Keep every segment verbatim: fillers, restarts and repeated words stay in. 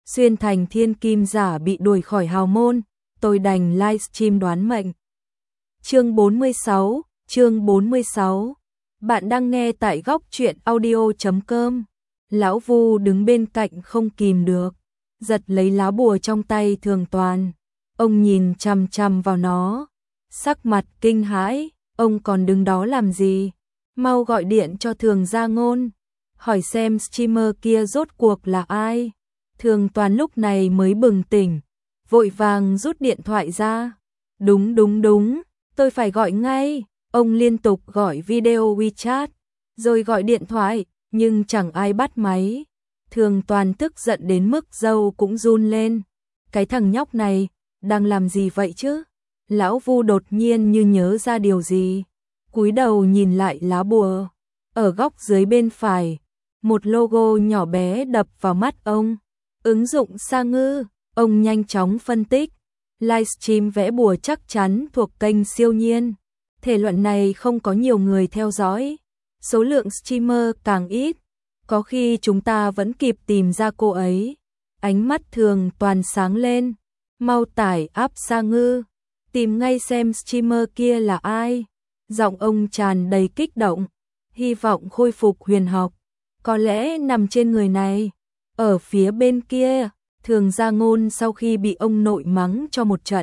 xuyên thành thiên kim giả bị đuổi khỏi hào môn, tôi đành livestream đoán mệnh. Chương bốn mươi sáu, chương bốn mươi sáu. Bạn đang nghe tại góc truyện audio chấm com. Lão Vu đứng bên cạnh không kìm được, giật lấy lá bùa trong tay Thường Toàn. Ông nhìn chằm chằm vào nó, sắc mặt kinh hãi, ông còn đứng đó làm gì? Mau gọi điện cho Thường Gia Ngôn, hỏi xem streamer kia rốt cuộc là ai. Thường Toàn lúc này mới bừng tỉnh, vội vàng rút điện thoại ra. Đúng đúng đúng, tôi phải gọi ngay. Ông liên tục gọi video WeChat, rồi gọi điện thoại, nhưng chẳng ai bắt máy. Thường Toàn tức giận đến mức râu cũng run lên. Cái thằng nhóc này, đang làm gì vậy chứ? Lão Vu đột nhiên như nhớ ra điều gì, cúi đầu nhìn lại lá bùa. Ở góc dưới bên phải, một logo nhỏ bé đập vào mắt ông. Ứng dụng Sa Ngư, ông nhanh chóng phân tích. Livestream vẽ bùa chắc chắn thuộc kênh Siêu Nhiên. Thể luận này không có nhiều người theo dõi, số lượng streamer càng ít, có khi chúng ta vẫn kịp tìm ra cô ấy. Ánh mắt Thường Toàn sáng lên, mau tải app Sa Ngư, tìm ngay xem streamer kia là ai. Giọng ông tràn đầy kích động, hy vọng khôi phục huyền học, có lẽ nằm trên người này. Ở phía bên kia, Thường Gia Ngôn sau khi bị ông nội mắng cho một trận,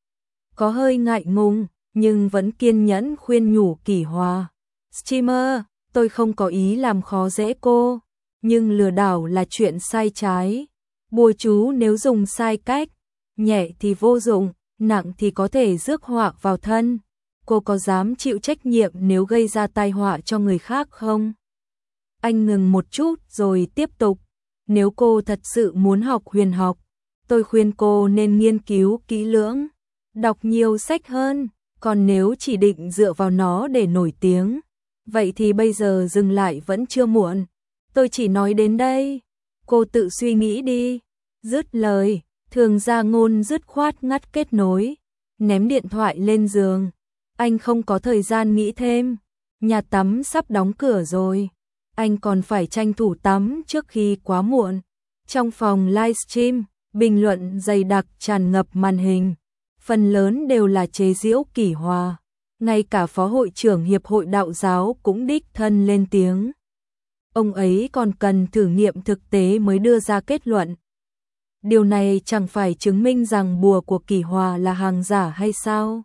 có hơi ngại ngùng, nhưng vẫn kiên nhẫn khuyên nhủ Kỷ Hòa. Streamer, tôi không có ý làm khó dễ cô, nhưng lừa đảo là chuyện sai trái. Bùa chú nếu dùng sai cách, nhẹ thì vô dụng, nặng thì có thể rước họa vào thân. Cô có dám chịu trách nhiệm nếu gây ra tai họa cho người khác không? Anh ngừng một chút rồi tiếp tục. Nếu cô thật sự muốn học huyền học, tôi khuyên cô nên nghiên cứu kỹ lưỡng, đọc nhiều sách hơn. Còn nếu chỉ định dựa vào nó để nổi tiếng, vậy thì bây giờ dừng lại vẫn chưa muộn. Tôi chỉ nói đến đây, cô tự suy nghĩ đi. Dứt lời, Thường Gia Ngôn dứt khoát ngắt kết nối, ném điện thoại lên giường. Anh không có thời gian nghĩ thêm, nhà tắm sắp đóng cửa rồi, anh còn phải tranh thủ tắm trước khi quá muộn. Trong phòng livestream, bình luận dày đặc tràn ngập màn hình, phần lớn đều là chế giễu Kỷ Hòa, ngay cả phó hội trưởng hiệp hội đạo giáo cũng đích thân lên tiếng. Ông ấy còn cần thử nghiệm thực tế mới đưa ra kết luận. Điều này chẳng phải chứng minh rằng bùa của Kỷ Hòa là hàng giả hay sao?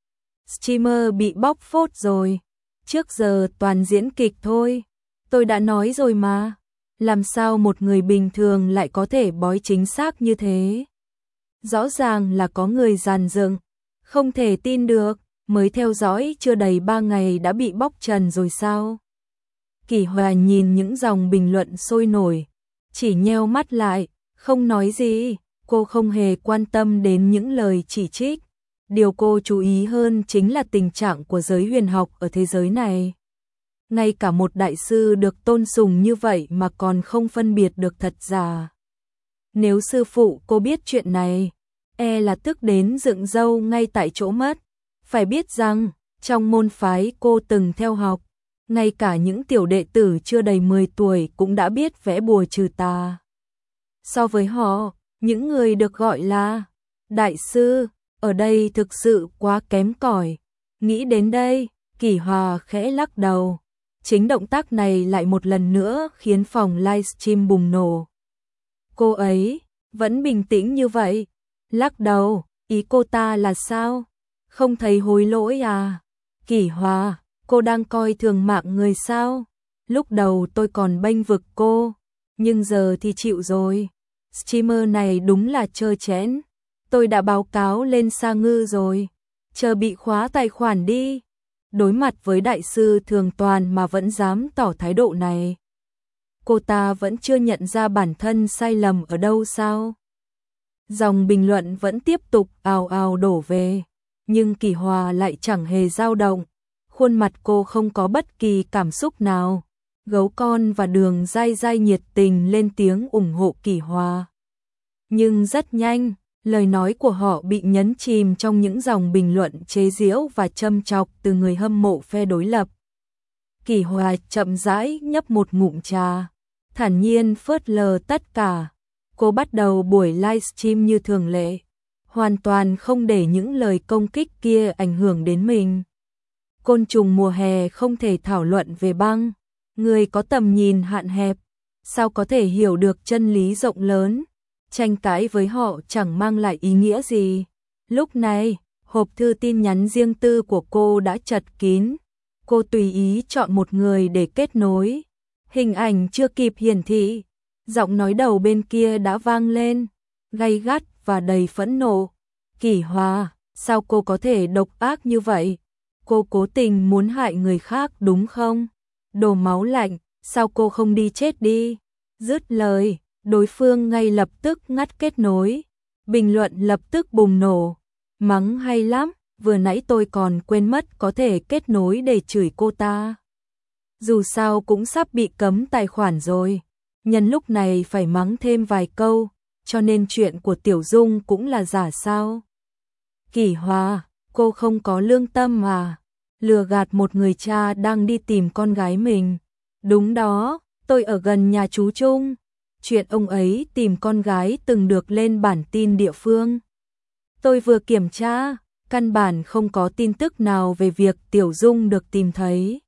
Streamer bị bóc phốt rồi, trước giờ toàn diễn kịch thôi. Tôi đã nói rồi mà, làm sao một người bình thường lại có thể bói chính xác như thế? Rõ ràng là có người dàn dựng, không thể tin được, mới theo dõi chưa đầy ba ngày đã bị bóc trần rồi sao? Kỷ Hòa nhìn những dòng bình luận sôi nổi, chỉ nheo mắt lại, không nói gì. Cô không hề quan tâm đến những lời chỉ trích. Điều cô chú ý hơn chính là tình trạng của giới huyền học ở thế giới này. Ngay cả một đại sư được tôn sùng như vậy mà còn không phân biệt được thật giả. Nếu sư phụ cô biết chuyện này, e là tức đến dựng râu ngay tại chỗ mất. Phải biết rằng, trong môn phái cô từng theo học, ngay cả những tiểu đệ tử chưa đầy mười tuổi cũng đã biết vẽ bùa trừ tà. So với họ, những người được gọi là đại sư, ở đây thực sự quá kém cỏi. Nghĩ đến đây, Kỷ Hòa khẽ lắc đầu. Chính động tác này lại một lần nữa khiến phòng livestream bùng nổ. Cô ấy vẫn bình tĩnh như vậy, lắc đầu, ý cô ta là sao? Không thấy hối lỗi à? Kỷ Hòa, cô đang coi thường mạng người sao? Lúc đầu tôi còn bênh vực cô, nhưng giờ thì chịu rồi. Streamer này đúng là trơ trẽn. Tôi đã báo cáo lên Sa Ngư rồi, chờ bị khóa tài khoản đi. Đối mặt với đại sư Thường Toàn mà vẫn dám tỏ thái độ này, cô ta vẫn chưa nhận ra bản thân sai lầm ở đâu sao? Dòng bình luận vẫn tiếp tục ào ào đổ về, nhưng Kỷ Hòa lại chẳng hề dao động, khuôn mặt cô không có bất kỳ cảm xúc nào. Gấu Con và Đường Dai Dai nhiệt tình lên tiếng ủng hộ Kỷ Hòa. Nhưng rất nhanh, lời nói của họ bị nhấn chìm trong những dòng bình luận chế giễu và châm chọc từ người hâm mộ phe đối lập. Kỷ Hòa chậm rãi nhấp một ngụm trà, thản nhiên phớt lờ tất cả. Cô bắt đầu buổi livestream như thường lệ, hoàn toàn không để những lời công kích kia ảnh hưởng đến mình. Côn trùng mùa hè không thể thảo luận về băng, người có tầm nhìn hạn hẹp, sao có thể hiểu được chân lý rộng lớn, tranh cãi với họ chẳng mang lại ý nghĩa gì. Lúc này, hộp thư tin nhắn riêng tư của cô đã chật kín, cô tùy ý chọn một người để kết nối. Hình ảnh chưa kịp hiển thị, giọng nói đầu bên kia đã vang lên, gay gắt và đầy phẫn nộ. Kỷ Hòa, sao cô có thể độc ác như vậy? Cô cố tình muốn hại người khác đúng không? Đồ máu lạnh, sao cô không đi chết đi? Dứt lời, đối phương ngay lập tức ngắt kết nối. Bình luận lập tức bùng nổ. Mắng hay lắm, vừa nãy tôi còn quên mất có thể kết nối để chửi cô ta. Dù sao cũng sắp bị cấm tài khoản rồi. Nhân lúc này phải mắng thêm vài câu, cho nên chuyện của Tiểu Dung cũng là giả sao? Kỷ Hòa, cô không có lương tâm mà, lừa gạt một người cha đang đi tìm con gái mình. Đúng đó, tôi ở gần nhà chú Trung. Chuyện ông ấy tìm con gái từng được lên bản tin địa phương. Tôi vừa kiểm tra, căn bản không có tin tức nào về việc Tiểu Dung được tìm thấy.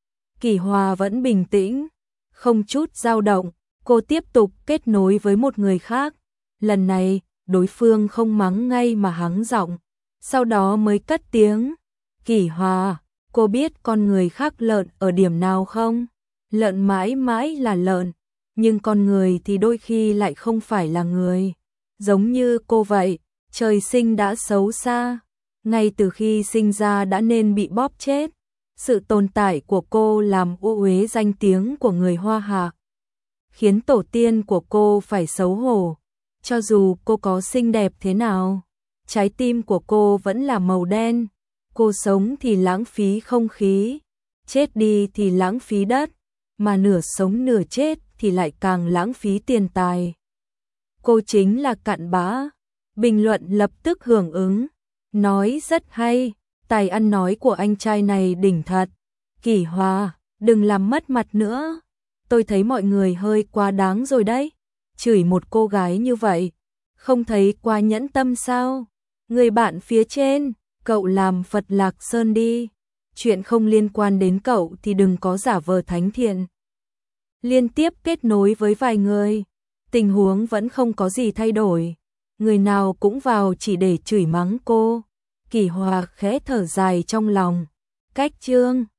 Kỷ Hòa vẫn bình tĩnh, không chút dao động, cô tiếp tục kết nối với một người khác. Lần này, đối phương không mắng ngay mà hắng giọng, sau đó mới cất tiếng. Kỷ Hòa, cô biết con người khác lợn ở điểm nào không? Lợn mãi mãi là lợn, nhưng con người thì đôi khi lại không phải là người. Giống như cô vậy, trời sinh đã xấu xa, ngay từ khi sinh ra đã nên bị bóp chết. Sự tồn tại của cô làm ô uế danh tiếng của người Hoa Hạ, khiến tổ tiên của cô phải xấu hổ. Cho dù cô có xinh đẹp thế nào, trái tim của cô vẫn là màu đen. Cô sống thì lãng phí không khí, chết đi thì lãng phí đất, mà nửa sống nửa chết thì lại càng lãng phí tiền tài. Cô chính là cặn bã. Bình luận lập tức hưởng ứng, nói rất hay, tài ăn nói của anh trai này đỉnh thật. Kỷ Hòa, đừng làm mất mặt nữa, tôi thấy mọi người hơi quá đáng rồi đấy. Chửi một cô gái như vậy, không thấy quá nhẫn tâm sao? Người bạn phía trên, cậu làm Phật Lạc Sơn đi, chuyện không liên quan đến cậu thì đừng có giả vờ thánh thiện. Liên tiếp kết nối với vài người, tình huống vẫn không có gì thay đổi, người nào cũng vào chỉ để chửi mắng cô. Kỷ Hòa khẽ thở dài trong lòng, cách chương